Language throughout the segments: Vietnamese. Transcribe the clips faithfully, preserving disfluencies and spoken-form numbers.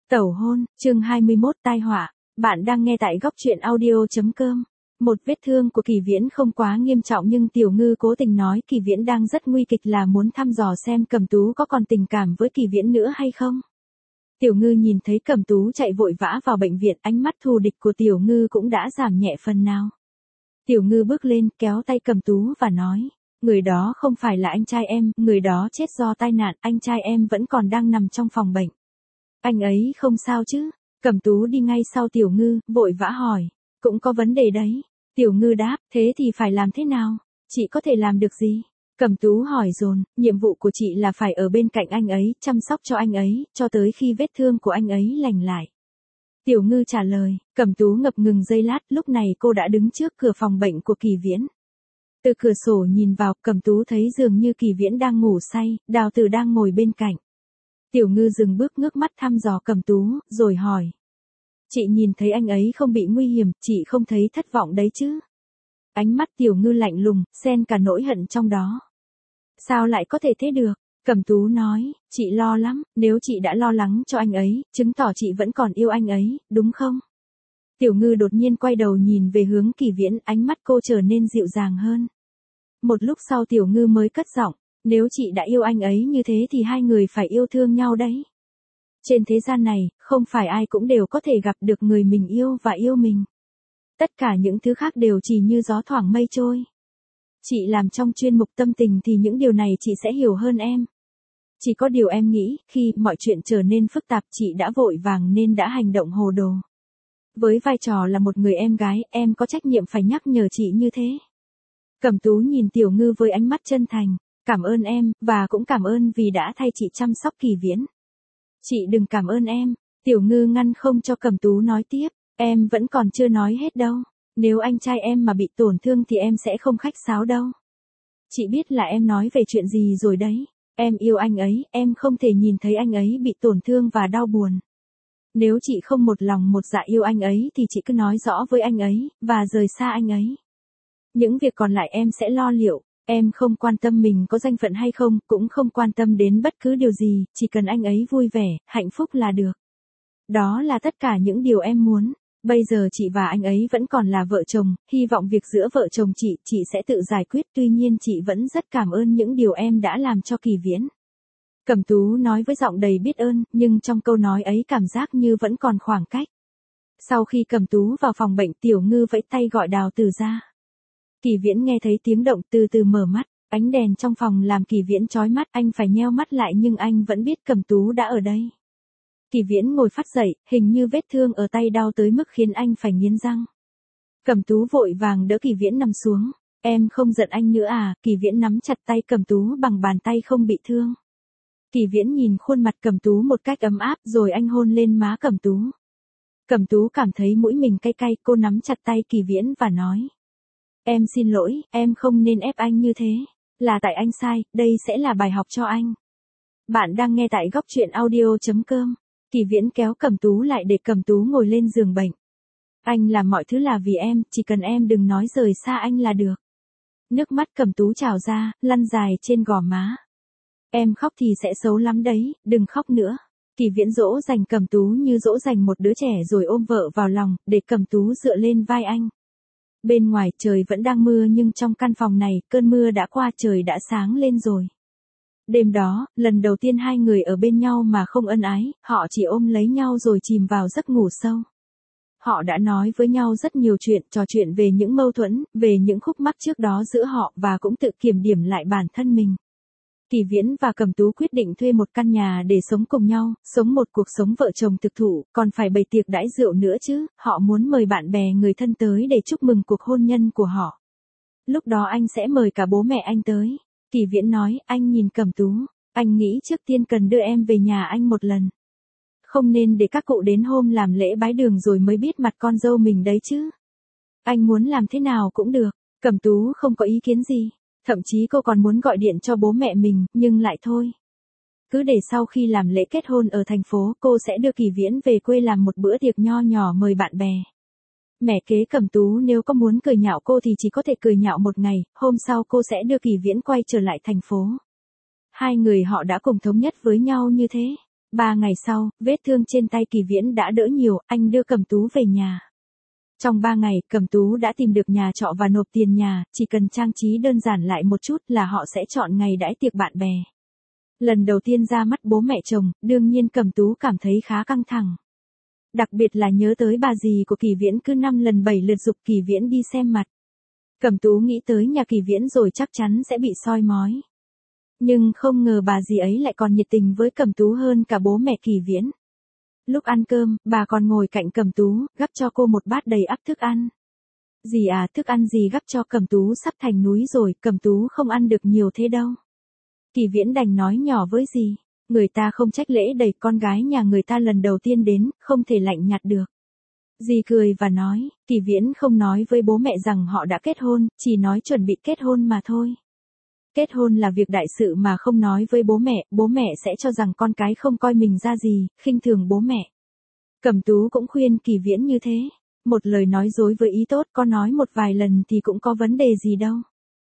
Tẩu hôn, chương hai mươi mốt tai họa, bạn đang nghe tại góc truyện audio.com. Một vết thương của Kỳ Viễn không quá nghiêm trọng nhưng Tiểu Ngư cố tình nói Kỳ Viễn đang rất nguy kịch là muốn thăm dò xem Cẩm Tú có còn tình cảm với Kỳ Viễn nữa hay không. Tiểu Ngư nhìn thấy Cẩm Tú chạy vội vã vào bệnh viện, ánh mắt thù địch của Tiểu Ngư cũng đã giảm nhẹ phần nào. Tiểu Ngư bước lên kéo tay Cẩm Tú và nói, người đó không phải là anh trai em, người đó chết do tai nạn, anh trai em vẫn còn đang nằm trong phòng bệnh. Anh ấy không sao chứ? Cẩm Tú đi ngay sau Tiểu Ngư, vội vã hỏi. Cũng có vấn đề đấy. Tiểu Ngư đáp, thế thì phải làm thế nào? Chị có thể làm được gì? Cẩm Tú hỏi dồn, nhiệm vụ của chị là phải ở bên cạnh anh ấy, chăm sóc cho anh ấy, cho tới khi vết thương của anh ấy lành lại. Tiểu Ngư trả lời, Cẩm Tú ngập ngừng giây lát, lúc này cô đã đứng trước cửa phòng bệnh của Kỳ Viễn. Từ cửa sổ nhìn vào, Cẩm Tú thấy dường như Kỳ Viễn đang ngủ say, Đào Tử đang ngồi bên cạnh. Tiểu Ngư dừng bước ngước mắt thăm dò Cẩm Tú, rồi hỏi. Chị nhìn thấy anh ấy không bị nguy hiểm, chị không thấy thất vọng đấy chứ? Ánh mắt Tiểu Ngư lạnh lùng, xen cả nỗi hận trong đó. Sao lại có thể thế được? Cẩm Tú nói, chị lo lắm, nếu chị đã lo lắng cho anh ấy, chứng tỏ chị vẫn còn yêu anh ấy, đúng không? Tiểu Ngư đột nhiên quay đầu nhìn về hướng Kỳ Viễn, ánh mắt cô trở nên dịu dàng hơn. Một lúc sau Tiểu Ngư mới cất giọng. Nếu chị đã yêu anh ấy như thế thì hai người phải yêu thương nhau đấy. Trên thế gian này, không phải ai cũng đều có thể gặp được người mình yêu và yêu mình. Tất cả những thứ khác đều chỉ như gió thoảng mây trôi. Chị làm trong chuyên mục tâm tình thì những điều này chị sẽ hiểu hơn em. Chỉ có điều em nghĩ, khi mọi chuyện trở nên phức tạp chị đã vội vàng nên đã hành động hồ đồ. Với vai trò là một người em gái, em có trách nhiệm phải nhắc nhở chị như thế. Cẩm Tú nhìn Tiểu Ngư với ánh mắt chân thành. Cảm ơn em, và cũng cảm ơn vì đã thay chị chăm sóc Kỳ Viễn. Chị đừng cảm ơn em. Tiểu Ngư ngăn không cho Cẩm Tú nói tiếp. Em vẫn còn chưa nói hết đâu. Nếu anh trai em mà bị tổn thương thì em sẽ không khách sáo đâu. Chị biết là em nói về chuyện gì rồi đấy. Em yêu anh ấy, em không thể nhìn thấy anh ấy bị tổn thương và đau buồn. Nếu chị không một lòng một dạ yêu anh ấy thì chị cứ nói rõ với anh ấy, và rời xa anh ấy. Những việc còn lại em sẽ lo liệu. Em không quan tâm mình có danh phận hay không, cũng không quan tâm đến bất cứ điều gì, chỉ cần anh ấy vui vẻ, hạnh phúc là được. Đó là tất cả những điều em muốn. Bây giờ chị và anh ấy vẫn còn là vợ chồng, hy vọng việc giữa vợ chồng chị, chị sẽ tự giải quyết, tuy nhiên chị vẫn rất cảm ơn những điều em đã làm cho Kỳ Viễn. Cẩm Tú nói với giọng đầy biết ơn, nhưng trong câu nói ấy cảm giác như vẫn còn khoảng cách. Sau khi Cẩm Tú vào phòng bệnh, Tiểu Ngư vẫy tay gọi Đào Tử ra. Kỳ Viễn nghe thấy tiếng động từ từ mở mắt, ánh đèn trong phòng làm Kỳ Viễn chói mắt, anh phải nheo mắt lại nhưng anh vẫn biết Cẩm Tú đã ở đây. Kỳ Viễn ngồi phắt dậy, hình như vết thương ở tay đau tới mức khiến anh phải nghiến răng. Cẩm Tú vội vàng đỡ Kỳ Viễn nằm xuống, em không giận anh nữa à? Kỳ Viễn nắm chặt tay Cẩm Tú bằng bàn tay không bị thương. Kỳ Viễn nhìn khuôn mặt Cẩm Tú một cách ấm áp rồi anh hôn lên má Cẩm Tú. Cẩm Tú cảm thấy mũi mình cay cay, cô nắm chặt tay Kỳ Viễn và nói. Em xin lỗi, em không nên ép anh như thế. Là tại anh sai, đây sẽ là bài học cho anh. Bạn đang nghe tại góc truyện audio.com. Kỳ Viễn kéo Cẩm Tú lại để Cẩm Tú ngồi lên giường bệnh. Anh làm mọi thứ là vì em, chỉ cần em đừng nói rời xa anh là được. Nước mắt Cẩm Tú trào ra, lăn dài trên gò má. Em khóc thì sẽ xấu lắm đấy, đừng khóc nữa. Kỳ Viễn dỗ dành Cẩm Tú như dỗ dành một đứa trẻ rồi ôm vợ vào lòng, để Cẩm Tú dựa lên vai anh. Bên ngoài trời vẫn đang mưa nhưng trong căn phòng này, cơn mưa đã qua, trời đã sáng lên rồi. Đêm đó, lần đầu tiên hai người ở bên nhau mà không ân ái, họ chỉ ôm lấy nhau rồi chìm vào giấc ngủ sâu. Họ đã nói với nhau rất nhiều chuyện, trò chuyện về những mâu thuẫn, về những khúc mắc trước đó giữa họ và cũng tự kiểm điểm lại bản thân mình. Kỳ Viễn và Cẩm Tú quyết định thuê một căn nhà để sống cùng nhau, sống một cuộc sống vợ chồng thực thụ, còn phải bày tiệc đãi rượu nữa chứ, họ muốn mời bạn bè người thân tới để chúc mừng cuộc hôn nhân của họ. Lúc đó anh sẽ mời cả bố mẹ anh tới. Kỳ Viễn nói, anh nhìn Cẩm Tú, anh nghĩ trước tiên cần đưa em về nhà anh một lần. Không nên để các cụ đến hôm làm lễ bái đường rồi mới biết mặt con dâu mình đấy chứ. Anh muốn làm thế nào cũng được, Cẩm Tú không có ý kiến gì. Thậm chí cô còn muốn gọi điện cho bố mẹ mình, nhưng lại thôi. Cứ để sau khi làm lễ kết hôn ở thành phố, cô sẽ đưa Kỳ Viễn về quê làm một bữa tiệc nho nhỏ mời bạn bè. Mẹ kế Cẩm Tú nếu có muốn cười nhạo cô thì chỉ có thể cười nhạo một ngày, hôm sau cô sẽ đưa Kỳ Viễn quay trở lại thành phố. Hai người họ đã cùng thống nhất với nhau như thế. Ba ngày sau, vết thương trên tay Kỳ Viễn đã đỡ nhiều, anh đưa Cẩm Tú về nhà. Trong ba ngày, Cẩm Tú đã tìm được nhà trọ và nộp tiền nhà, chỉ cần trang trí đơn giản lại một chút là họ sẽ chọn ngày đãi tiệc bạn bè. Lần đầu tiên ra mắt bố mẹ chồng, đương nhiên Cẩm Tú cảm thấy khá căng thẳng. Đặc biệt là nhớ tới bà dì của Kỳ Viễn cứ năm lần bảy lượt giục Kỳ Viễn đi xem mặt. Cẩm Tú nghĩ tới nhà Kỳ Viễn rồi chắc chắn sẽ bị soi mói. Nhưng không ngờ bà dì ấy lại còn nhiệt tình với Cẩm Tú hơn cả bố mẹ Kỳ Viễn. Lúc ăn cơm, bà còn ngồi cạnh Cẩm Tú, gắp cho cô một bát đầy ắp thức ăn. Dì à, thức ăn dì gắp cho Cẩm Tú sắp thành núi rồi, Cẩm Tú không ăn được nhiều thế đâu. Kỳ Viễn đành nói nhỏ với dì, người ta không trách lễ đầy, con gái nhà người ta lần đầu tiên đến, không thể lạnh nhạt được. Dì cười và nói, Kỳ Viễn không nói với bố mẹ rằng họ đã kết hôn, chỉ nói chuẩn bị kết hôn mà thôi. Kết hôn là việc đại sự mà không nói với bố mẹ, bố mẹ sẽ cho rằng con cái không coi mình ra gì, khinh thường bố mẹ. Cẩm Tú cũng khuyên Kỳ Viễn như thế. Một lời nói dối với ý tốt, có nói một vài lần thì cũng có vấn đề gì đâu.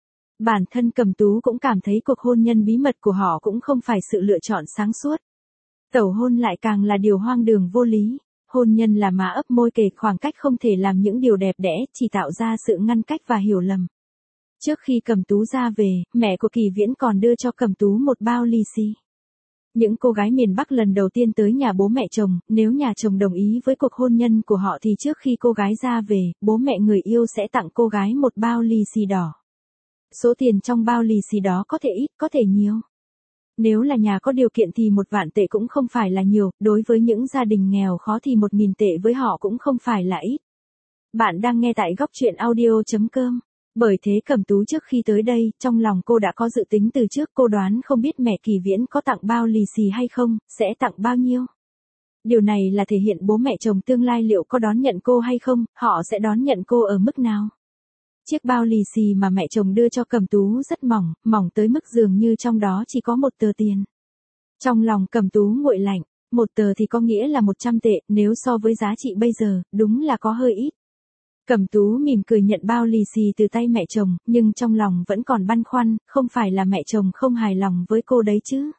Bản thân Cẩm Tú cũng cảm thấy cuộc hôn nhân bí mật của họ cũng không phải sự lựa chọn sáng suốt. Tẩu hôn lại càng là điều hoang đường vô lý. Hôn nhân là má ấp môi kề khoảng cách không thể làm những điều đẹp đẽ, chỉ tạo ra sự ngăn cách và hiểu lầm. Trước khi Cẩm Tú ra về, mẹ của Kỳ Viễn còn đưa cho Cẩm Tú một bao lì xì. Những cô gái miền Bắc lần đầu tiên tới nhà bố mẹ chồng, nếu nhà chồng đồng ý với cuộc hôn nhân của họ thì trước khi cô gái ra về, bố mẹ người yêu sẽ tặng cô gái một bao lì xì đỏ. Số tiền trong bao lì xì đó có thể ít, có thể nhiều. Nếu là nhà có điều kiện thì một vạn tệ cũng không phải là nhiều, đối với những gia đình nghèo khó thì một nghìn tệ với họ cũng không phải là ít. Bạn đang nghe tại góc truyện audio chấm com. Bởi thế Cẩm Tú trước khi tới đây, trong lòng cô đã có dự tính từ trước, cô đoán không biết mẹ Kỳ Viễn có tặng bao lì xì hay không, sẽ tặng bao nhiêu. Điều này là thể hiện bố mẹ chồng tương lai liệu có đón nhận cô hay không, họ sẽ đón nhận cô ở mức nào. Chiếc bao lì xì mà mẹ chồng đưa cho Cẩm Tú rất mỏng, mỏng tới mức dường như trong đó chỉ có một tờ tiền. Trong lòng Cẩm Tú nguội lạnh, một tờ thì có nghĩa là một trăm tệ, nếu so với giá trị bây giờ, đúng là có hơi ít. Cẩm Tú mỉm cười nhận bao lì xì từ tay mẹ chồng, nhưng trong lòng vẫn còn băn khoăn, không phải là mẹ chồng không hài lòng với cô đấy chứ.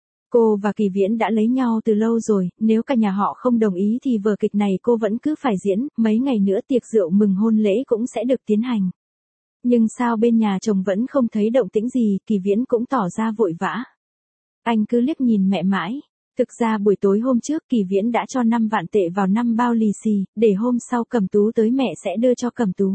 Cô và Kỳ Viễn đã lấy nhau từ lâu rồi, nếu cả nhà họ không đồng ý thì vở kịch này cô vẫn cứ phải diễn, mấy ngày nữa tiệc rượu mừng hôn lễ cũng sẽ được tiến hành. Nhưng sao bên nhà chồng vẫn không thấy động tĩnh gì, Kỳ Viễn cũng tỏ ra vội vã. Anh cứ liếc nhìn mẹ mãi. Thực ra buổi tối hôm trước Kỳ Viễn đã cho năm vạn tệ vào năm bao lì xì, để hôm sau Cẩm Tú tới mẹ sẽ đưa cho Cẩm Tú.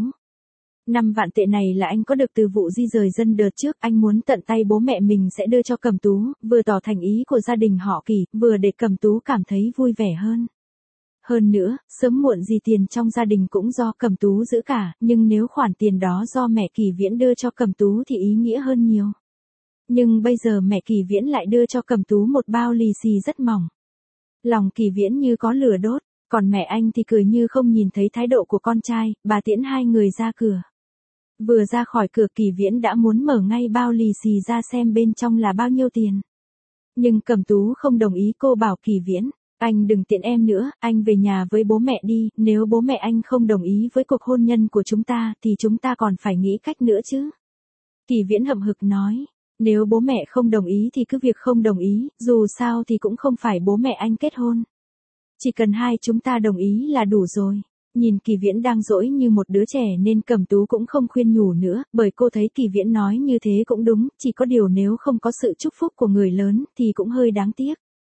năm vạn tệ này là anh có được từ vụ di rời dân đợt trước, anh muốn tận tay bố mẹ mình sẽ đưa cho Cẩm Tú, vừa tỏ thành ý của gia đình họ Kỳ, vừa để Cẩm Tú cảm thấy vui vẻ hơn. Hơn nữa, sớm muộn gì tiền trong gia đình cũng do Cẩm Tú giữ cả, nhưng nếu khoản tiền đó do mẹ Kỳ Viễn đưa cho Cẩm Tú thì ý nghĩa hơn nhiều. Nhưng bây giờ mẹ Kỳ Viễn lại đưa cho Cẩm Tú một bao lì xì rất mỏng. Lòng Kỳ Viễn như có lửa đốt, còn mẹ anh thì cười như không nhìn thấy thái độ của con trai, bà tiễn hai người ra cửa. Vừa ra khỏi cửa Kỳ Viễn đã muốn mở ngay bao lì xì ra xem bên trong là bao nhiêu tiền. Nhưng Cẩm Tú không đồng ý, cô bảo Kỳ Viễn, anh đừng tiện em nữa, anh về nhà với bố mẹ đi, nếu bố mẹ anh không đồng ý với cuộc hôn nhân của chúng ta thì chúng ta còn phải nghĩ cách nữa chứ. Kỳ Viễn hậm hực nói. Nếu bố mẹ không đồng ý thì cứ việc không đồng ý, dù sao thì cũng không phải bố mẹ anh kết hôn. Chỉ cần hai chúng ta đồng ý là đủ rồi. Nhìn Kỳ Viễn đang dỗi như một đứa trẻ nên Cẩm Tú cũng không khuyên nhủ nữa, bởi cô thấy Kỳ Viễn nói như thế cũng đúng, chỉ có điều nếu không có sự chúc phúc của người lớn thì cũng hơi đáng tiếc.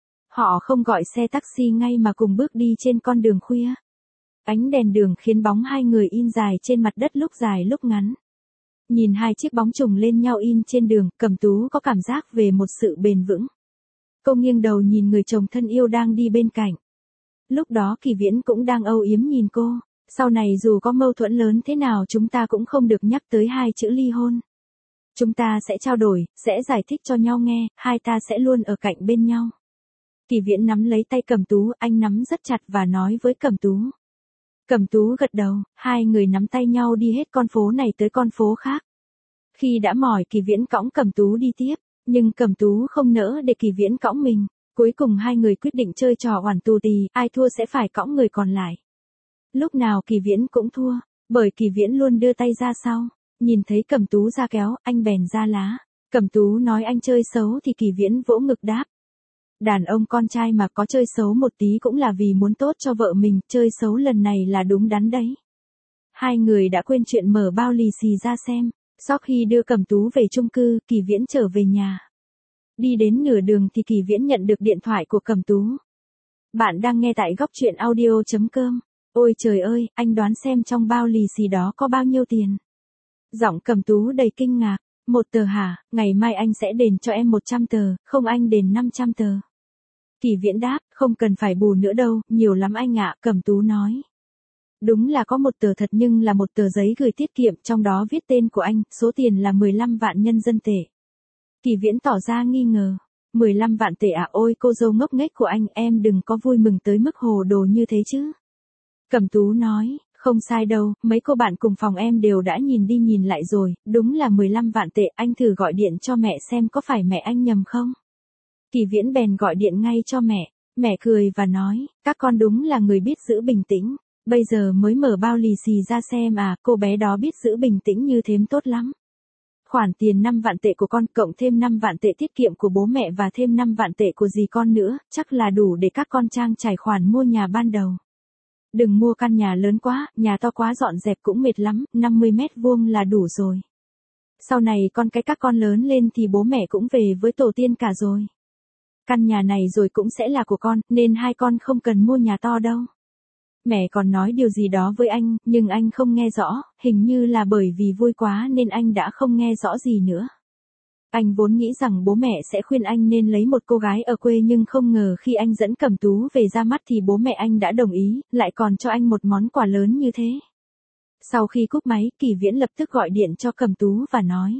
Họ không gọi xe taxi ngay mà cùng bước đi trên con đường khuya. Ánh đèn đường khiến bóng hai người in dài trên mặt đất lúc dài lúc ngắn. Nhìn hai chiếc bóng chùng lên nhau in trên đường, Cẩm Tú có cảm giác về một sự bền vững. Cô nghiêng đầu nhìn người chồng thân yêu đang đi bên cạnh. Lúc đó Kỳ Viễn cũng đang âu yếm nhìn cô. Sau này dù có mâu thuẫn lớn thế nào chúng ta cũng không được nhắc tới hai chữ ly hôn. Chúng ta sẽ trao đổi, sẽ giải thích cho nhau nghe, hai ta sẽ luôn ở cạnh bên nhau. Kỳ Viễn nắm lấy tay Cẩm Tú, anh nắm rất chặt và nói với Cẩm Tú. Cẩm Tú gật đầu, hai người nắm tay nhau đi hết con phố này tới con phố khác. Khi đã mỏi Kỳ Viễn cõng Cẩm Tú đi tiếp, nhưng Cẩm Tú không nỡ để Kỳ Viễn cõng mình. Cuối cùng hai người quyết định chơi trò oằn tù tì, ai thua sẽ phải cõng người còn lại. Lúc nào Kỳ Viễn cũng thua, bởi Kỳ Viễn luôn đưa tay ra sau. Nhìn thấy Cẩm Tú ra kéo, anh bèn ra lá. Cẩm Tú nói anh chơi xấu thì Kỳ Viễn vỗ ngực đáp. Đàn ông con trai mà có chơi xấu một tí cũng là vì muốn tốt cho vợ mình, chơi xấu lần này là đúng đắn đấy. Hai người đã quên chuyện mở bao lì xì ra xem. Sau khi đưa Cẩm Tú về chung cư, Kỳ Viễn trở về nhà. Đi đến nửa đường thì Kỳ Viễn nhận được điện thoại của Cẩm Tú. Bạn đang nghe tại góc truyện audio chấm com. Ôi trời ơi, anh đoán xem trong bao lì xì đó có bao nhiêu tiền. Giọng Cẩm Tú đầy kinh ngạc. Một tờ hả, ngày mai anh sẽ đền cho em một trăm tờ, không anh đền năm trăm tờ. Kỳ Viễn đáp, không cần phải bù nữa đâu, nhiều lắm anh ạ, Cẩm Tú nói. Đúng là có một tờ thật nhưng là một tờ giấy gửi tiết kiệm, trong đó viết tên của anh, số tiền là mười lăm vạn nhân dân tệ. Kỳ Viễn tỏ ra nghi ngờ. mười lăm vạn tệ à, ôi cô dâu ngốc nghếch của anh, em đừng có vui mừng tới mức hồ đồ như thế chứ. Cẩm Tú nói, không sai đâu, mấy cô bạn cùng phòng em đều đã nhìn đi nhìn lại rồi, đúng là mười lăm vạn tệ, anh thử gọi điện cho mẹ xem có phải mẹ anh nhầm không. Kỳ Viễn bèn gọi điện ngay cho mẹ, mẹ cười và nói, các con đúng là người biết giữ bình tĩnh. Bây giờ mới mở bao lì xì ra xem à, cô bé đó biết giữ bình tĩnh như thếm tốt lắm. Khoản tiền năm vạn tệ của con cộng thêm năm vạn tệ tiết kiệm của bố mẹ và thêm năm vạn tệ của dì con nữa, chắc là đủ để các con trang trải khoản mua nhà ban đầu. Đừng mua căn nhà lớn quá, nhà to quá dọn dẹp cũng mệt lắm, năm mươi mét vuông là đủ rồi. Sau này con cái các con lớn lên thì bố mẹ cũng về với tổ tiên cả rồi. Căn nhà này rồi cũng sẽ là của con, nên hai con không cần mua nhà to đâu. Mẹ còn nói điều gì đó với anh, nhưng anh không nghe rõ, hình như là bởi vì vui quá nên anh đã không nghe rõ gì nữa. Anh vốn nghĩ rằng bố mẹ sẽ khuyên anh nên lấy một cô gái ở quê nhưng không ngờ khi anh dẫn Cẩm Tú về ra mắt thì bố mẹ anh đã đồng ý, lại còn cho anh một món quà lớn như thế. Sau khi cúp máy, Kỳ Viễn lập tức gọi điện cho Cẩm Tú và nói.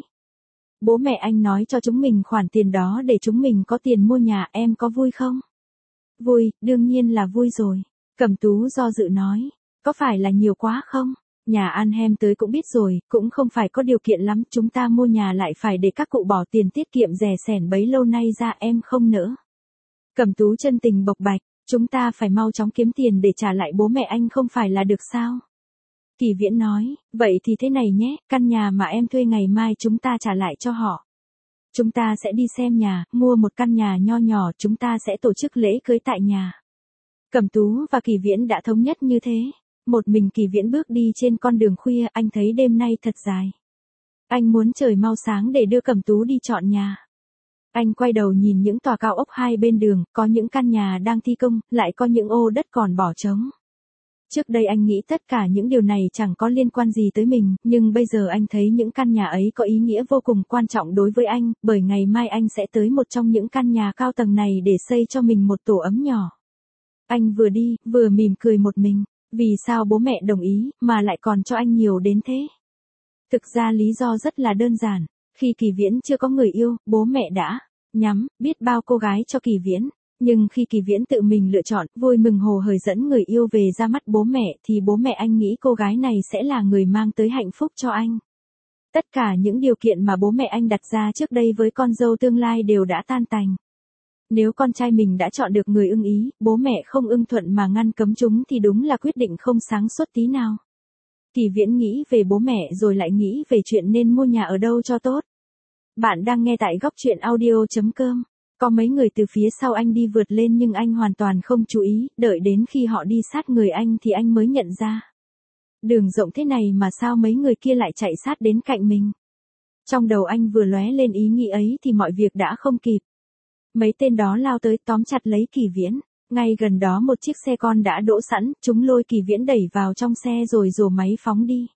Bố mẹ anh nói cho chúng mình khoản tiền đó để chúng mình có tiền mua nhà, em có vui không? Vui, đương nhiên là vui rồi. Cẩm Tú do dự nói, có phải là nhiều quá không? Nhà An Hem tới cũng biết rồi, cũng không phải có điều kiện lắm, chúng ta mua nhà lại phải để các cụ bỏ tiền tiết kiệm rẻ sẻn bấy lâu nay ra, em không nỡ. Cẩm Tú chân tình bộc bạch, chúng ta phải mau chóng kiếm tiền để trả lại bố mẹ anh không phải là được sao? Kỳ Viễn nói, vậy thì thế này nhé, căn nhà mà em thuê ngày mai chúng ta trả lại cho họ. Chúng ta sẽ đi xem nhà, mua một căn nhà nho nhỏ, chúng ta sẽ tổ chức lễ cưới tại nhà. Cẩm Tú và Kỳ Viễn đã thống nhất như thế. Một mình Kỳ Viễn bước đi trên con đường khuya, anh thấy đêm nay thật dài. Anh muốn trời mau sáng để đưa Cẩm Tú đi chọn nhà. Anh quay đầu nhìn những tòa cao ốc hai bên đường, có những căn nhà đang thi công, lại có những ô đất còn bỏ trống. Trước đây anh nghĩ tất cả những điều này chẳng có liên quan gì tới mình, nhưng bây giờ anh thấy những căn nhà ấy có ý nghĩa vô cùng quan trọng đối với anh, bởi ngày mai anh sẽ tới một trong những căn nhà cao tầng này để xây cho mình một tổ ấm nhỏ. Anh vừa đi, vừa mỉm cười một mình, vì sao bố mẹ đồng ý, mà lại còn cho anh nhiều đến thế? Thực ra lý do rất là đơn giản, khi Kỳ Viễn chưa có người yêu, bố mẹ đã nhắm biết bao cô gái cho Kỳ Viễn. Nhưng khi Kỳ Viễn tự mình lựa chọn, vui mừng hồ hởi dẫn người yêu về ra mắt bố mẹ thì bố mẹ anh nghĩ cô gái này sẽ là người mang tới hạnh phúc cho anh. Tất cả những điều kiện mà bố mẹ anh đặt ra trước đây với con dâu tương lai đều đã tan tành. Nếu con trai mình đã chọn được người ưng ý, bố mẹ không ưng thuận mà ngăn cấm chúng thì đúng là quyết định không sáng suốt tí nào. Kỳ Viễn nghĩ về bố mẹ rồi lại nghĩ về chuyện nên mua nhà ở đâu cho tốt. Bạn đang nghe tại góc truyện audio chấm com. Có mấy người từ phía sau anh đi vượt lên nhưng anh hoàn toàn không chú ý, đợi đến khi họ đi sát người anh thì anh mới nhận ra. Đường rộng thế này mà sao mấy người kia lại chạy sát đến cạnh mình. Trong đầu anh vừa lóe lên ý nghĩ ấy thì mọi việc đã không kịp. Mấy tên đó lao tới tóm chặt lấy Kỳ Viễn. Ngay gần đó một chiếc xe con đã đỗ sẵn, chúng lôi Kỳ Viễn đẩy vào trong xe rồi rồ máy phóng đi.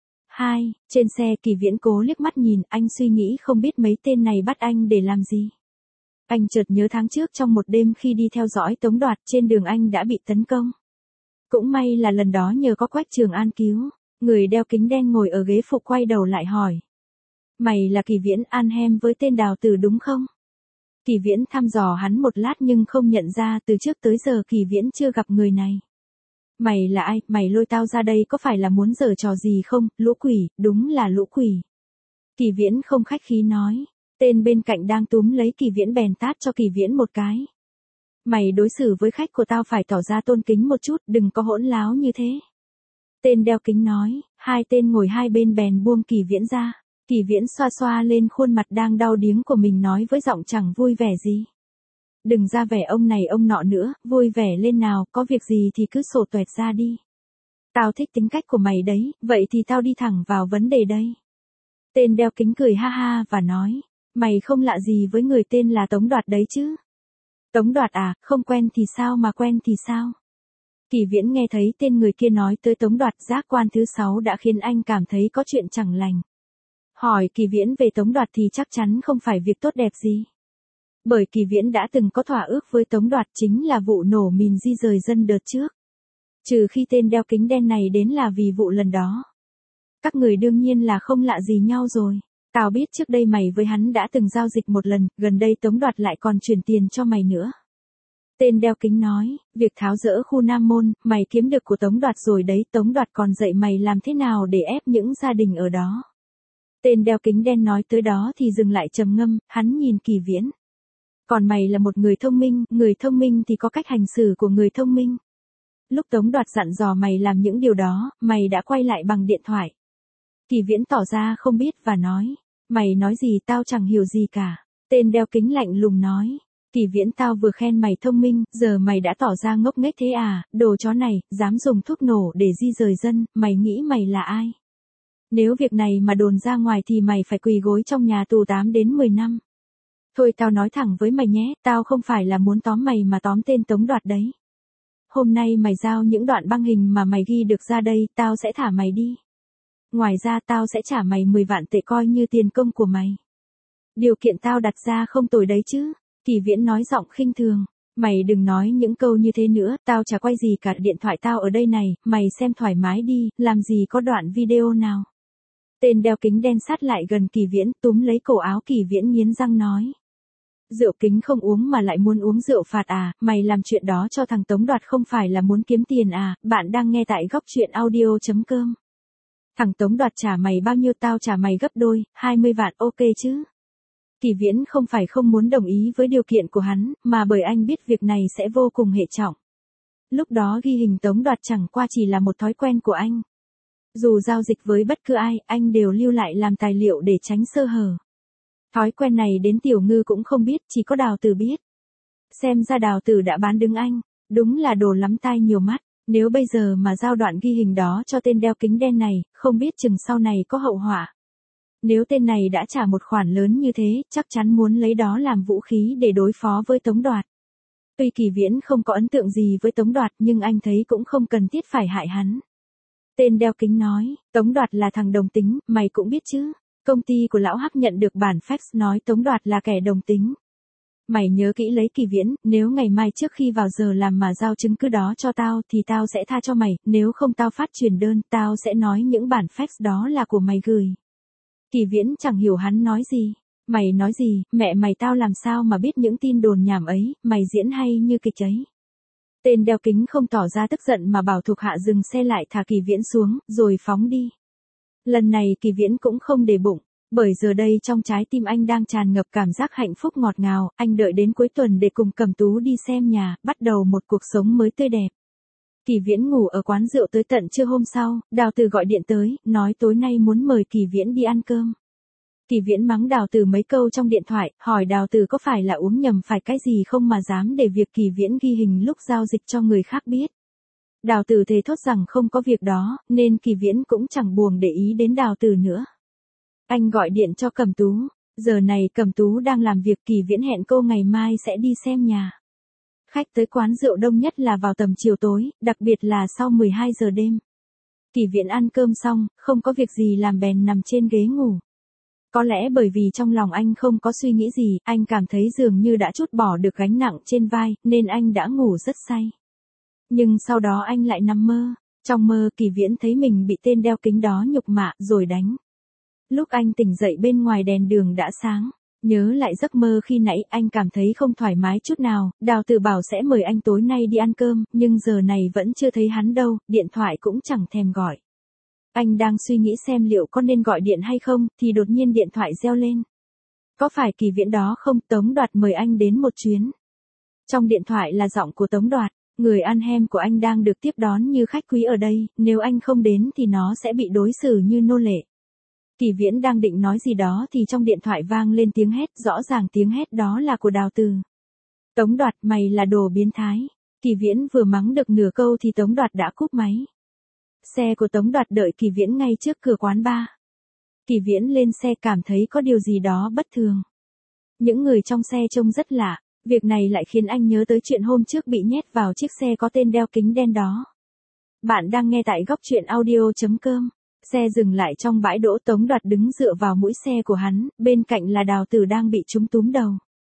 Hai, trên xe Kỳ Viễn cố liếc mắt nhìn, anh suy nghĩ không biết mấy tên này bắt anh để làm gì. Anh chợt nhớ tháng trước trong một đêm khi đi theo dõi Tống Đoạt trên đường anh đã bị tấn công. Cũng may là lần đó nhờ có Quách Trường An cứu, người đeo kính đen ngồi ở ghế phụ quay đầu lại hỏi. Mày là Kỳ Viễn An Hem với tên Đào Tử đúng không? Kỳ Viễn thăm dò hắn một lát nhưng không nhận ra, từ trước tới giờ Kỳ Viễn chưa gặp người này. Mày là ai, mày lôi tao ra đây có phải là muốn giở trò gì không, lũ quỷ, đúng là lũ quỷ. Kỳ Viễn không khách khí nói. Tên bên cạnh đang túm lấy Kỳ Viễn bèn tát cho Kỳ Viễn một cái. Mày đối xử với khách của tao phải tỏ ra tôn kính một chút, đừng có hỗn láo như thế. Tên đeo kính nói, hai tên ngồi hai bên bèn buông Kỳ Viễn ra. Kỳ Viễn xoa xoa lên khuôn mặt đang đau điếng của mình nói với giọng chẳng vui vẻ gì. Đừng ra vẻ ông này ông nọ nữa, vui vẻ lên nào, có việc gì thì cứ sổ tuẹt ra đi. Tao thích tính cách của mày đấy, vậy thì tao đi thẳng vào vấn đề đây. Tên đeo kính cười ha ha và nói, mày không lạ gì với người tên là Tống Đoạt đấy chứ. Tống Đoạt à, không quen thì sao mà quen thì sao. Kỳ Viễn nghe thấy tên người kia nói tới Tống Đoạt, giác quan thứ sáu đã khiến anh cảm thấy có chuyện chẳng lành. Hỏi Kỳ Viễn về Tống Đoạt thì chắc chắn không phải việc tốt đẹp gì. Bởi Kỳ Viễn đã từng có thỏa ước với Tống Đoạt, chính là vụ nổ mìn di rời dân đợt trước. Trừ khi tên đeo kính đen này đến là vì vụ lần đó. Các người đương nhiên là không lạ gì nhau rồi. Tao biết trước đây mày với hắn đã từng giao dịch một lần, gần đây Tống Đoạt lại còn chuyển tiền cho mày nữa. Tên đeo kính nói, việc tháo dỡ khu Nam Môn, mày kiếm được của Tống Đoạt rồi đấy, Tống Đoạt còn dạy mày làm thế nào để ép những gia đình ở đó. Tên đeo kính đen nói tới đó thì dừng lại trầm ngâm, hắn nhìn Kỳ Viễn. Còn mày là một người thông minh, người thông minh thì có cách hành xử của người thông minh. Lúc Tống Đoạt dặn dò mày làm những điều đó, mày đã quay lại bằng điện thoại. Kỳ Viễn tỏ ra không biết và nói, mày nói gì tao chẳng hiểu gì cả. Tên đeo kính lạnh lùng nói, Kỳ Viễn tao vừa khen mày thông minh, giờ mày đã tỏ ra ngốc nghếch thế à, đồ chó này, dám dùng thuốc nổ để di rời dân, mày nghĩ mày là ai? Nếu việc này mà đồn ra ngoài thì mày phải quỳ gối trong nhà tù tám đến mười năm. Thôi tao nói thẳng với mày nhé, tao không phải là muốn tóm mày mà tóm tên Tống Đoạt đấy. Hôm nay mày giao những đoạn băng hình mà mày ghi được ra đây, tao sẽ thả mày đi. Ngoài ra tao sẽ trả mày mười vạn tệ coi như tiền công của mày. Điều kiện tao đặt ra không tồi đấy chứ. Kỳ Viễn nói giọng khinh thường. Mày đừng nói những câu như thế nữa, tao chả quay gì cả, điện thoại tao ở đây này, mày xem thoải mái đi, làm gì có đoạn video nào. Tên đeo kính đen sát lại gần Kỳ Viễn, túm lấy cổ áo Kỳ Viễn nghiến răng nói. Rượu kính không uống mà lại muốn uống rượu phạt à, mày làm chuyện đó cho thằng Tống Đoạt không phải là muốn kiếm tiền à, bạn đang nghe tại góc truyện audio chấm com. Thằng Tống Đoạt trả mày bao nhiêu tao trả mày gấp đôi, hai mươi vạn ok chứ. Kỳ Viễn không phải không muốn đồng ý với điều kiện của hắn, mà bởi anh biết việc này sẽ vô cùng hệ trọng. Lúc đó ghi hình Tống Đoạt chẳng qua chỉ là một thói quen của anh. Dù giao dịch với bất cứ ai, anh đều lưu lại làm tài liệu để tránh sơ hở. Thói quen này đến Tiểu Ngư cũng không biết, chỉ có Đào Tử biết. Xem ra Đào Tử đã bán đứng anh, đúng là đồ lắm tai nhiều mắt. Nếu bây giờ mà giao đoạn ghi hình đó cho tên đeo kính đen này, không biết chừng sau này có hậu họa. Nếu tên này đã trả một khoản lớn như thế, chắc chắn muốn lấy đó làm vũ khí để đối phó với Tống Đoạt. Tuy Kỳ Viễn không có ấn tượng gì với Tống Đoạt nhưng anh thấy cũng không cần thiết phải hại hắn. Tên đeo kính nói, Tống Đoạt là thằng đồng tính, mày cũng biết chứ. Công ty của lão Hắc nhận được bản fax nói Tống Đoạt là kẻ đồng tính. Mày nhớ kỹ lấy Kỳ Viễn, nếu ngày mai trước khi vào giờ làm mà giao chứng cứ đó cho tao thì tao sẽ tha cho mày, nếu không tao phát truyền đơn, tao sẽ nói những bản fax đó là của mày gửi. Kỳ Viễn chẳng hiểu hắn nói gì. Mày nói gì, mẹ mày tao làm sao mà biết những tin đồn nhảm ấy, mày diễn hay như kịch ấy. Tên đeo kính không tỏ ra tức giận mà bảo thuộc hạ dừng xe lại thả Kỳ Viễn xuống, rồi phóng đi. Lần này Kỳ Viễn cũng không để bụng, bởi giờ đây trong trái tim anh đang tràn ngập cảm giác hạnh phúc ngọt ngào, anh đợi đến cuối tuần để cùng Cẩm Tú đi xem nhà, bắt đầu một cuộc sống mới tươi đẹp. Kỳ Viễn ngủ ở quán rượu tới tận trưa hôm sau, Đào Tử gọi điện tới, nói tối nay muốn mời Kỳ Viễn đi ăn cơm. Kỳ Viễn mắng Đào Tử mấy câu trong điện thoại, hỏi Đào Tử có phải là uống nhầm phải cái gì không mà dám để việc Kỳ Viễn ghi hình lúc giao dịch cho người khác biết. Đào Tử thề thốt rằng không có việc đó, nên Kỳ Viễn cũng chẳng buồn để ý đến Đào Tử nữa. Anh gọi điện cho Cẩm Tú, giờ này Cẩm Tú đang làm việc, Kỳ Viễn hẹn cô ngày mai sẽ đi xem nhà. Khách tới quán rượu đông nhất là vào tầm chiều tối, đặc biệt là sau mười hai giờ đêm. Kỳ Viễn ăn cơm xong, không có việc gì làm bèn nằm trên ghế ngủ. Có lẽ bởi vì trong lòng anh không có suy nghĩ gì, anh cảm thấy dường như đã trút bỏ được gánh nặng trên vai, nên anh đã ngủ rất say. Nhưng sau đó anh lại nằm mơ. Trong mơ Kỳ Viễn thấy mình bị tên đeo kính đó nhục mạ rồi đánh. Lúc anh tỉnh dậy bên ngoài đèn đường đã sáng. Nhớ lại giấc mơ khi nãy anh cảm thấy không thoải mái chút nào, Đào Tử bảo sẽ mời anh tối nay đi ăn cơm, nhưng giờ này vẫn chưa thấy hắn đâu, điện thoại cũng chẳng thèm gọi. Anh đang suy nghĩ xem liệu có nên gọi điện hay không, thì đột nhiên điện thoại reo lên. Có phải Kỳ Viễn đó không? Tống Đoạt mời anh đến một chuyến. Trong điện thoại là giọng của Tống Đoạt, người ăn hem của anh đang được tiếp đón như khách quý ở đây, nếu anh không đến thì nó sẽ bị đối xử như nô lệ. Kỳ Viễn đang định nói gì đó thì trong điện thoại vang lên tiếng hét, rõ ràng tiếng hét đó là của Đào Tử. Tống Đoạt, mày là đồ biến thái. Kỳ Viễn vừa mắng được nửa câu thì Tống Đoạt đã cúp máy. Xe của Tống Đoạt đợi Kỳ Viễn ngay trước cửa quán bar. Kỳ Viễn lên xe cảm thấy có điều gì đó bất thường. Những người trong xe trông rất lạ, việc này lại khiến anh nhớ tới chuyện hôm trước bị nhét vào chiếc xe có tên đeo kính đen đó. Bạn đang nghe tại góc truyện audio.com. Xe dừng lại trong bãi đỗ, Tống Đoạt đứng dựa vào mũi xe của hắn, bên cạnh là Đào Tử đang bị trúng túm đầu.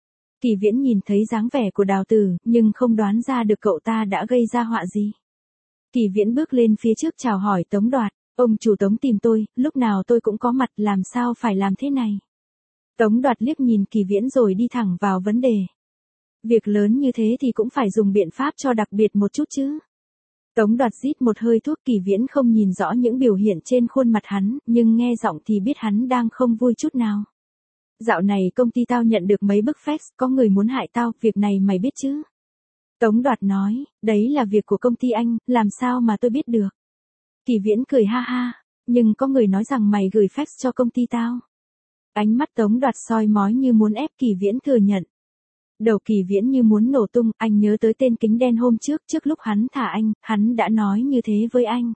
Kỳ Viễn nhìn thấy dáng vẻ của Đào Tử, nhưng không đoán ra được cậu ta đã gây ra họa gì. Kỳ Viễn bước lên phía trước chào hỏi Tống Đoạt, ông chủ Tống tìm tôi, lúc nào tôi cũng có mặt, làm sao phải làm thế này. Tống Đoạt liếc nhìn Kỳ Viễn rồi đi thẳng vào vấn đề. Việc lớn như thế thì cũng phải dùng biện pháp cho đặc biệt một chút chứ. Tống Đoạt rít một hơi thuốc. Kỳ Viễn không nhìn rõ những biểu hiện trên khuôn mặt hắn, nhưng nghe giọng thì biết hắn đang không vui chút nào. Dạo này công ty tao nhận được mấy bức fax, có người muốn hại tao, việc này mày biết chứ? Tống Đoạt nói, đấy là việc của công ty anh, làm sao mà tôi biết được? Kỳ Viễn cười ha ha, nhưng có người nói rằng mày gửi fax cho công ty tao. Ánh mắt Tống Đoạt soi mói như muốn ép Kỳ Viễn thừa nhận. Đầu Kỳ Viễn như muốn nổ tung, anh nhớ tới tên kính đen hôm trước, trước lúc hắn thả anh, hắn đã nói như thế với anh.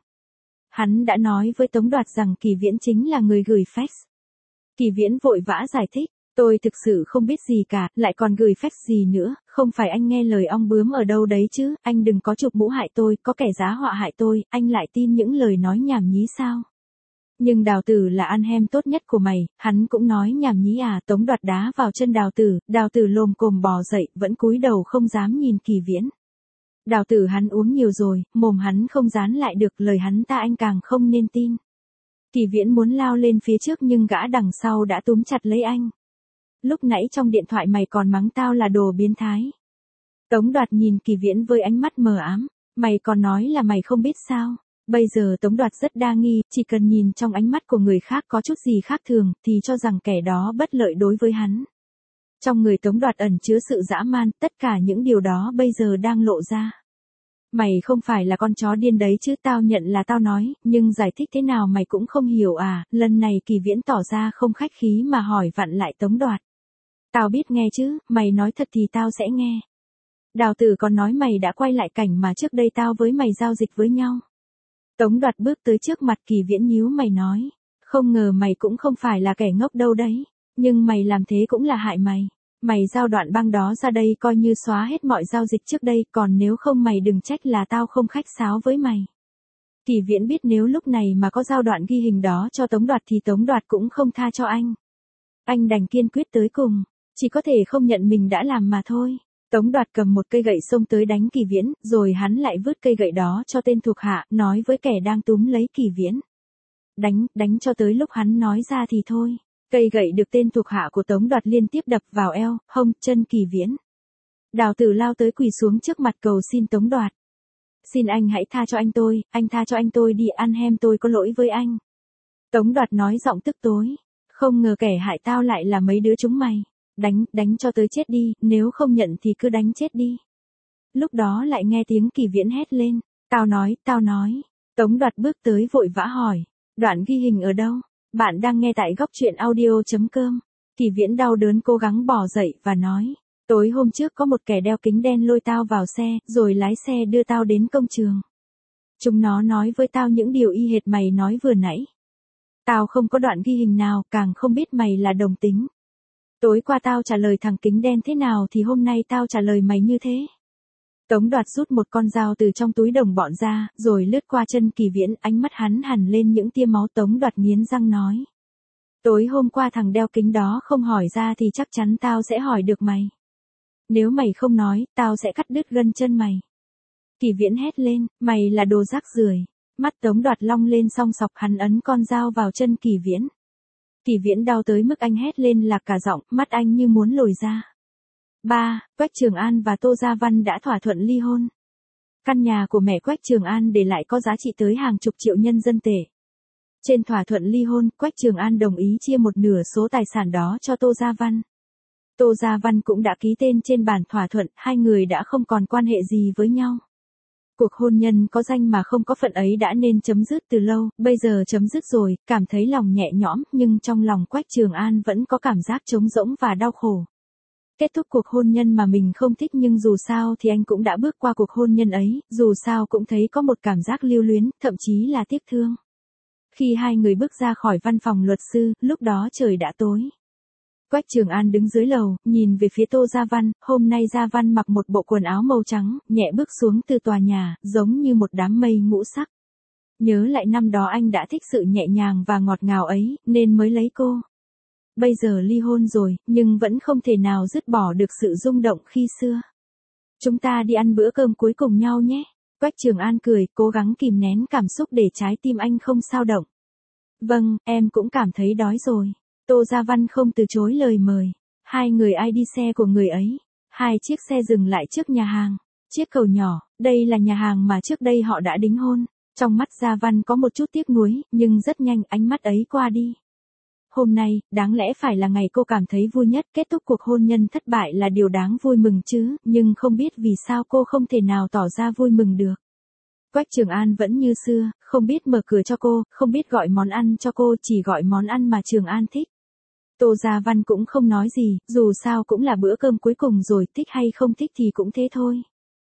Hắn đã nói với Tống Đoạt rằng Kỳ Viễn chính là người gửi fax. Kỳ Viễn vội vã giải thích, tôi thực sự không biết gì cả, lại còn gửi fax gì nữa, không phải anh nghe lời ong bướm ở đâu đấy chứ, anh đừng có chụp mũ hại tôi, có kẻ giá họa hại tôi, anh lại tin những lời nói nhảm nhí sao? Nhưng Đào Tử là ăn hem tốt nhất của mày, hắn cũng nói nhảm nhí à? Tống Đoạt đá vào chân Đào Tử, Đào Tử lồm cồm bò dậy, vẫn cúi đầu không dám nhìn Kỳ Viễn. Đào Tử hắn uống nhiều rồi, mồm hắn không dán lại được, lời hắn ta anh càng không nên tin. Kỳ Viễn muốn lao lên phía trước nhưng gã đằng sau đã túm chặt lấy anh. Lúc nãy trong điện thoại mày còn mắng tao là đồ biến thái. Tống Đoạt nhìn Kỳ Viễn với ánh mắt mờ ám, mày còn nói là mày không biết sao? Bây giờ Tống Đoạt rất đa nghi, chỉ cần nhìn trong ánh mắt của người khác có chút gì khác thường, thì cho rằng kẻ đó bất lợi đối với hắn. Trong người Tống Đoạt ẩn chứa sự dã man, tất cả những điều đó bây giờ đang lộ ra. Mày không phải là con chó điên đấy chứ, tao nhận là tao nói, nhưng giải thích thế nào mày cũng không hiểu à? Lần này Kỳ Viễn tỏ ra không khách khí mà hỏi vặn lại Tống Đoạt. Tao biết nghe chứ, mày nói thật thì tao sẽ nghe. Đào Tử còn nói mày đã quay lại cảnh mà trước đây tao với mày giao dịch với nhau. Tống Đoạt bước tới trước mặt Kỳ Viễn nhíu mày nói, không ngờ mày cũng không phải là kẻ ngốc đâu đấy, nhưng mày làm thế cũng là hại mày. Mày giao đoạn băng đó ra đây coi như xóa hết mọi giao dịch trước đây, còn nếu không mày đừng trách là tao không khách sáo với mày. Kỳ Viễn biết nếu lúc này mà có giao đoạn ghi hình đó cho Tống Đoạt thì Tống Đoạt cũng không tha cho anh. Anh đành kiên quyết tới cùng, chỉ có thể không nhận mình đã làm mà thôi. Tống Đoạt cầm một cây gậy xông tới đánh Kỳ Viễn, rồi hắn lại vứt cây gậy đó cho tên thuộc hạ, nói với kẻ đang túm lấy Kỳ Viễn. Đánh, đánh cho tới lúc hắn nói ra thì thôi. Cây gậy được tên thuộc hạ của Tống Đoạt liên tiếp đập vào eo, hông, chân Kỳ Viễn. Đào Tử lao tới quỳ xuống trước mặt cầu xin Tống Đoạt. Xin anh hãy tha cho anh tôi, anh tha cho anh tôi đi, ăn hem tôi có lỗi với anh. Tống Đoạt nói giọng tức tối, không ngờ kẻ hại tao lại là mấy đứa chúng mày. Đánh, đánh cho tới chết đi, nếu không nhận thì cứ đánh chết đi. Lúc đó lại nghe tiếng Kỳ Viễn hét lên, tao nói, tao nói. Tống Đoạt bước tới vội vã hỏi, đoạn ghi hình ở đâu? Bạn đang nghe tại góc truyện audio.com. Kỳ Viễn đau đớn cố gắng bò dậy và nói, tối hôm trước có một kẻ đeo kính đen lôi tao vào xe, rồi lái xe đưa tao đến công trường. Chúng nó nói với tao những điều y hệt mày nói vừa nãy. Tao không có đoạn ghi hình nào, càng không biết mày là đồng tính. Tối qua tao trả lời thằng kính đen thế nào thì hôm nay tao trả lời mày như thế. Tống Đoạt rút một con dao từ trong túi đồng bọn ra, rồi lướt qua chân Kỳ Viễn, ánh mắt hắn hằn lên những tia máu. Tống Đoạt nghiến răng nói, tối hôm qua thằng đeo kính đó không hỏi ra thì chắc chắn tao sẽ hỏi được mày. Nếu mày không nói, tao sẽ cắt đứt gân chân mày. Kỳ Viễn hét lên, mày là đồ rác rưởi. Mắt Tống Đoạt long lên song sọc, hắn ấn con dao vào chân Kỳ Viễn. Kỳ Viễn đau tới mức anh hét lên lạc cả giọng, mắt anh như muốn lồi ra. ba. Quách Trường An và Tô Gia Văn đã thỏa thuận ly hôn. Căn nhà của mẹ Quách Trường An để lại có giá trị tới hàng chục triệu nhân dân tệ. Trên thỏa thuận ly hôn, Quách Trường An đồng ý chia một nửa số tài sản đó cho Tô Gia Văn. Tô Gia Văn cũng đã ký tên trên bản thỏa thuận, hai người đã không còn quan hệ gì với nhau. Cuộc hôn nhân có danh mà không có phận ấy đã nên chấm dứt từ lâu, bây giờ chấm dứt rồi, cảm thấy lòng nhẹ nhõm, nhưng trong lòng Quách Trường An vẫn có cảm giác trống rỗng và đau khổ. Kết thúc cuộc hôn nhân mà mình không thích nhưng dù sao thì anh cũng đã bước qua cuộc hôn nhân ấy, dù sao cũng thấy có một cảm giác lưu luyến, thậm chí là tiếc thương. Khi hai người bước ra khỏi văn phòng luật sư, lúc đó trời đã tối. Quách Trường An đứng dưới lầu, nhìn về phía Tô Gia Văn, hôm nay Gia Văn mặc một bộ quần áo màu trắng, nhẹ bước xuống từ tòa nhà, giống như một đám mây ngũ sắc. Nhớ lại năm đó anh đã thích sự nhẹ nhàng và ngọt ngào ấy, nên mới lấy cô. Bây giờ ly hôn rồi, nhưng vẫn không thể nào dứt bỏ được sự rung động khi xưa. Chúng ta đi ăn bữa cơm cuối cùng nhau nhé. Quách Trường An cười, cố gắng kìm nén cảm xúc để trái tim anh không xao động. Vâng, em cũng cảm thấy đói rồi. Tô Gia Văn không từ chối lời mời. Hai người ai đi xe của người ấy. Hai chiếc xe dừng lại trước nhà hàng. Chiếc cầu nhỏ, đây là nhà hàng mà trước đây họ đã đính hôn. Trong mắt Gia Văn có một chút tiếc nuối, nhưng rất nhanh ánh mắt ấy qua đi. Hôm nay, đáng lẽ phải là ngày cô cảm thấy vui nhất, kết thúc cuộc hôn nhân thất bại là điều đáng vui mừng chứ, nhưng không biết vì sao cô không thể nào tỏ ra vui mừng được. Quách Trường An vẫn như xưa, không biết mở cửa cho cô, không biết gọi món ăn cho cô, chỉ gọi món ăn mà Trường An thích. Tô Gia Văn cũng không nói gì, dù sao cũng là bữa cơm cuối cùng rồi, thích hay không thích thì cũng thế thôi.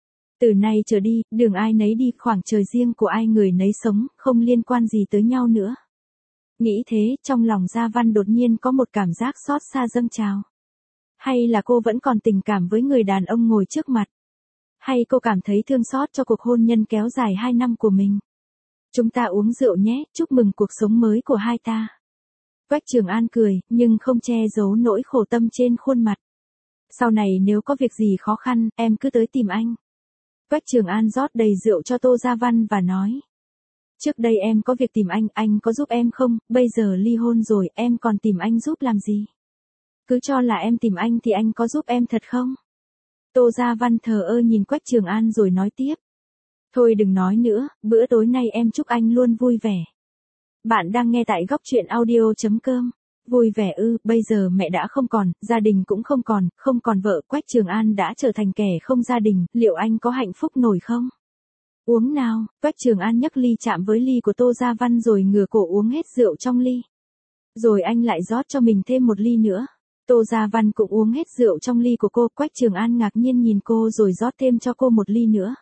Từ nay trở đi, đường ai nấy đi, khoảng trời riêng của ai người nấy sống, không liên quan gì tới nhau nữa. Nghĩ thế, trong lòng Gia Văn đột nhiên có một cảm giác xót xa dâng trào. Hay là cô vẫn còn tình cảm với người đàn ông ngồi trước mặt? Hay cô cảm thấy thương xót cho cuộc hôn nhân kéo dài hai năm của mình? Chúng ta uống rượu nhé, chúc mừng cuộc sống mới của hai ta. Quách Trường An cười, nhưng không che giấu nỗi khổ tâm trên khuôn mặt. Sau này nếu có việc gì khó khăn, em cứ tới tìm anh. Quách Trường An rót đầy rượu cho Tô Gia Văn và nói. Trước đây em có việc tìm anh, anh có giúp em không, bây giờ ly hôn rồi, em còn tìm anh giúp làm gì? Cứ cho là em tìm anh thì anh có giúp em thật không? Tô Gia Văn thờ ơ nhìn Quách Trường An rồi nói tiếp. Thôi đừng nói nữa, bữa tối nay em chúc anh luôn vui vẻ. Bạn đang nghe tại góc truyện audio chấm com. Vui vẻ ư, bây giờ mẹ đã không còn, gia đình cũng không còn, không còn vợ, Quách Trường An đã trở thành kẻ không gia đình, liệu anh có hạnh phúc nổi không? Uống nào, Quách Trường An nhấc ly chạm với ly của Tô Gia Văn rồi ngửa cổ uống hết rượu trong ly. Rồi anh lại rót cho mình thêm một ly nữa. Tô Gia Văn cũng uống hết rượu trong ly của cô, Quách Trường An ngạc nhiên nhìn cô rồi rót thêm cho cô một ly nữa.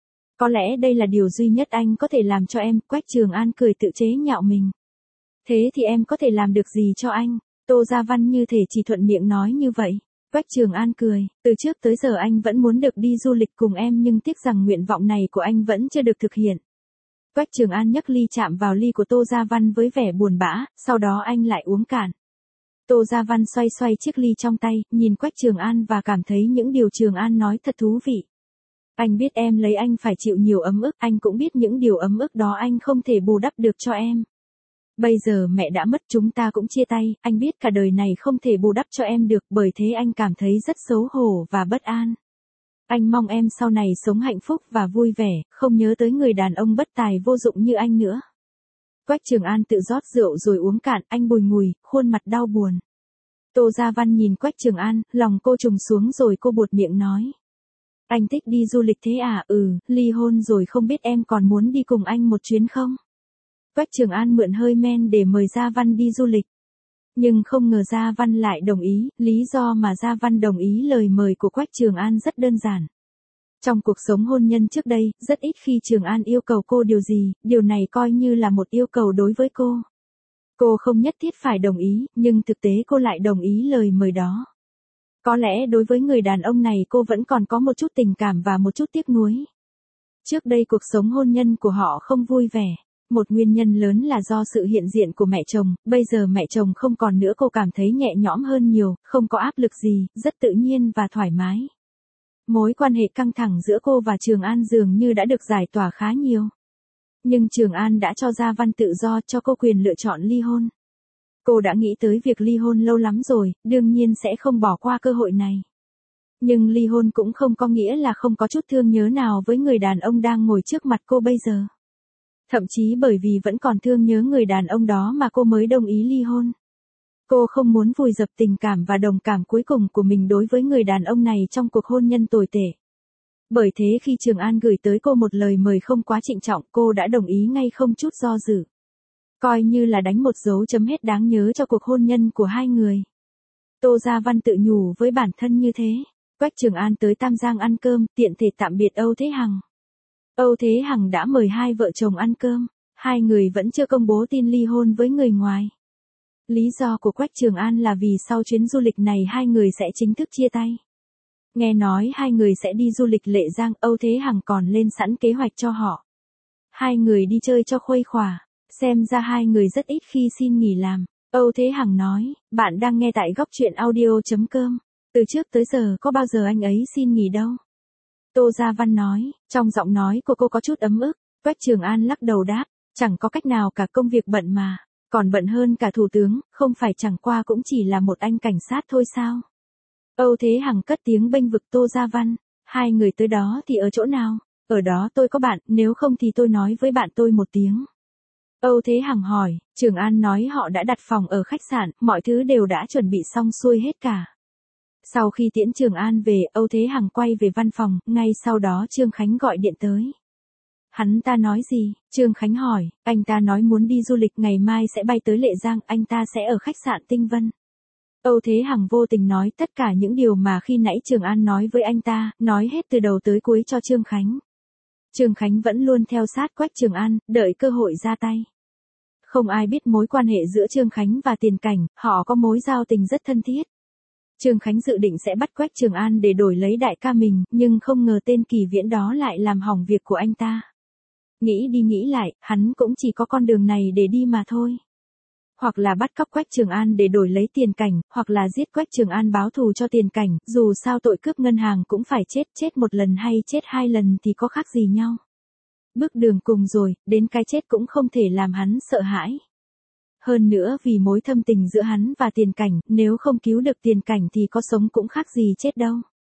Có lẽ đây là điều duy nhất anh có thể làm cho em, Quách Trường An cười tự chế nhạo mình. Thế thì em có thể làm được gì cho anh? Tô Gia Văn như thể chỉ thuận miệng nói như vậy. Quách Trường An cười, từ trước tới giờ anh vẫn muốn được đi du lịch cùng em nhưng tiếc rằng nguyện vọng này của anh vẫn chưa được thực hiện. Quách Trường An nhấc ly chạm vào ly của Tô Gia Văn với vẻ buồn bã, sau đó anh lại uống cạn. Tô Gia Văn xoay xoay chiếc ly trong tay, nhìn Quách Trường An và cảm thấy những điều Trường An nói thật thú vị. Anh biết em lấy anh phải chịu nhiều ấm ức, anh cũng biết những điều ấm ức đó anh không thể bù đắp được cho em. Bây giờ mẹ đã mất, chúng ta cũng chia tay, anh biết cả đời này không thể bù đắp cho em được, bởi thế anh cảm thấy rất xấu hổ và bất an. Anh mong em sau này sống hạnh phúc và vui vẻ, không nhớ tới người đàn ông bất tài vô dụng như anh nữa. Quách Trường An tự rót rượu rồi uống cạn, anh bùi ngùi, khuôn mặt đau buồn. Tô Gia Văn nhìn Quách Trường An, lòng cô trùng xuống rồi cô buột miệng nói. Anh thích đi du lịch thế à? Ừ, ly hôn rồi không biết em còn muốn đi cùng anh một chuyến không? Quách Trường An mượn hơi men để mời Gia Văn đi du lịch. Nhưng không ngờ Gia Văn lại đồng ý, lý do mà Gia Văn đồng ý lời mời của Quách Trường An rất đơn giản. Trong cuộc sống hôn nhân trước đây, rất ít khi Trường An yêu cầu cô điều gì, điều này coi như là một yêu cầu đối với cô. Cô không nhất thiết phải đồng ý, nhưng thực tế cô lại đồng ý lời mời đó. Có lẽ đối với người đàn ông này cô vẫn còn có một chút tình cảm và một chút tiếc nuối. Trước đây cuộc sống hôn nhân của họ không vui vẻ. Một nguyên nhân lớn là do sự hiện diện của mẹ chồng, bây giờ mẹ chồng không còn nữa cô cảm thấy nhẹ nhõm hơn nhiều, không có áp lực gì, rất tự nhiên và thoải mái. Mối quan hệ căng thẳng giữa cô và Trường An dường như đã được giải tỏa khá nhiều. Nhưng Trường An đã cho Gia Văn tự do, cho cô quyền lựa chọn ly hôn. Cô đã nghĩ tới việc ly hôn lâu lắm rồi, đương nhiên sẽ không bỏ qua cơ hội này. Nhưng ly hôn cũng không có nghĩa là không có chút thương nhớ nào với người đàn ông đang ngồi trước mặt cô bây giờ. Thậm chí bởi vì vẫn còn thương nhớ người đàn ông đó mà cô mới đồng ý ly hôn. Cô không muốn vùi dập tình cảm và đồng cảm cuối cùng của mình đối với người đàn ông này trong cuộc hôn nhân tồi tệ. Bởi thế khi Trường An gửi tới cô một lời mời không quá trịnh trọng, cô đã đồng ý ngay không chút do dự. Coi như là đánh một dấu chấm hết đáng nhớ cho cuộc hôn nhân của hai người. Tô Gia Văn tự nhủ với bản thân như thế. Quách Trường An tới Tam Giang ăn cơm, tiện thể tạm biệt Âu Thế Hằng. Âu Thế Hằng đã mời hai vợ chồng ăn cơm, hai người vẫn chưa công bố tin ly hôn với người ngoài. Lý do của Quách Trường An là vì sau chuyến du lịch này hai người sẽ chính thức chia tay. Nghe nói hai người sẽ đi du lịch Lệ Giang, Âu Thế Hằng còn lên sẵn kế hoạch cho họ. Hai người đi chơi cho khuây khỏa, xem ra hai người rất ít khi xin nghỉ làm. Âu Thế Hằng nói, bạn đang nghe tại góc truyện audio.com. Từ trước tới giờ có bao giờ anh ấy xin nghỉ đâu. Tô Gia Văn nói, trong giọng nói của cô có chút ấm ức. Quách Trường An lắc đầu đáp, chẳng có cách nào cả, công việc bận mà, còn bận hơn cả thủ tướng, không phải chẳng qua cũng chỉ là một anh cảnh sát thôi sao. Âu Thế Hằng cất tiếng bênh vực Tô Gia Văn, hai người tới đó thì ở chỗ nào? Ở đó tôi có bạn, nếu không thì tôi nói với bạn tôi một tiếng. Âu Thế Hằng hỏi, Trường An nói họ đã đặt phòng ở khách sạn, mọi thứ đều đã chuẩn bị xong xuôi hết cả. Sau khi tiễn Trường An về, Âu Thế Hằng quay về văn phòng, ngay sau đó Trương Khánh gọi điện tới. Hắn ta nói gì? Trương Khánh hỏi, anh ta nói muốn đi du lịch, ngày mai sẽ bay tới Lệ Giang, anh ta sẽ ở khách sạn Tinh Vân. Âu Thế Hằng vô tình nói tất cả những điều mà khi nãy Trường An nói với anh ta, nói hết từ đầu tới cuối cho Trương Khánh. Trương Khánh vẫn luôn theo sát Quách Trường An, đợi cơ hội ra tay. Không ai biết mối quan hệ giữa Trương Khánh và Tiền Cảnh, họ có mối giao tình rất thân thiết. Trương Khánh dự định sẽ bắt Quách Trường An để đổi lấy đại ca mình, nhưng không ngờ tên Kỳ Viễn đó lại làm hỏng việc của anh ta. Nghĩ đi nghĩ lại, hắn cũng chỉ có con đường này để đi mà thôi. Hoặc là bắt cóc Quách Trường An để đổi lấy Tiền Cảnh, hoặc là giết Quách Trường An báo thù cho Tiền Cảnh, dù sao tội cướp ngân hàng cũng phải chết, chết một lần hay chết hai lần thì có khác gì nhau. Bước đường cùng rồi, đến cái chết cũng không thể làm hắn sợ hãi. Hơn nữa vì mối thâm tình giữa hắn và Tiền Cảnh, nếu không cứu được Tiền Cảnh thì có sống cũng khác gì chết đâu.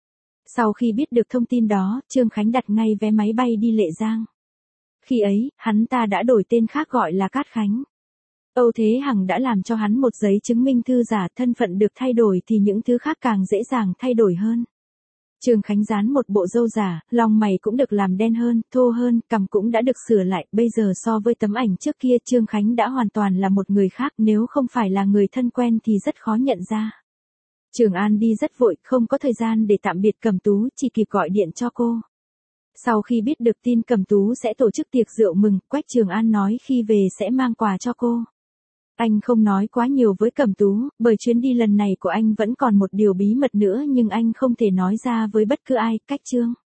Sau khi biết được thông tin đó, Trương Khánh đặt ngay vé máy bay đi Lệ Giang. Khi ấy, hắn ta đã đổi tên khác gọi là Cát Khánh. Âu Thế Hằng đã làm cho hắn một giấy chứng minh thư giả, thân phận được thay đổi thì những thứ khác càng dễ dàng thay đổi hơn. Trương Khánh dán một bộ râu giả, lông mày cũng được làm đen hơn, thô hơn, cằm cũng đã được sửa lại, bây giờ so với tấm ảnh trước kia Trương Khánh đã hoàn toàn là một người khác, nếu không phải là người thân quen thì rất khó nhận ra. Trường An đi rất vội, không có thời gian để tạm biệt Cẩm Tú, chỉ kịp gọi điện cho cô. Sau khi biết được tin Cẩm Tú sẽ tổ chức tiệc rượu mừng, Quách Trường An nói khi về sẽ mang quà cho cô. Anh không nói quá nhiều với Cẩm Tú, bởi chuyến đi lần này của anh vẫn còn một điều bí mật nữa nhưng anh không thể nói ra với bất cứ ai, Cách Trương.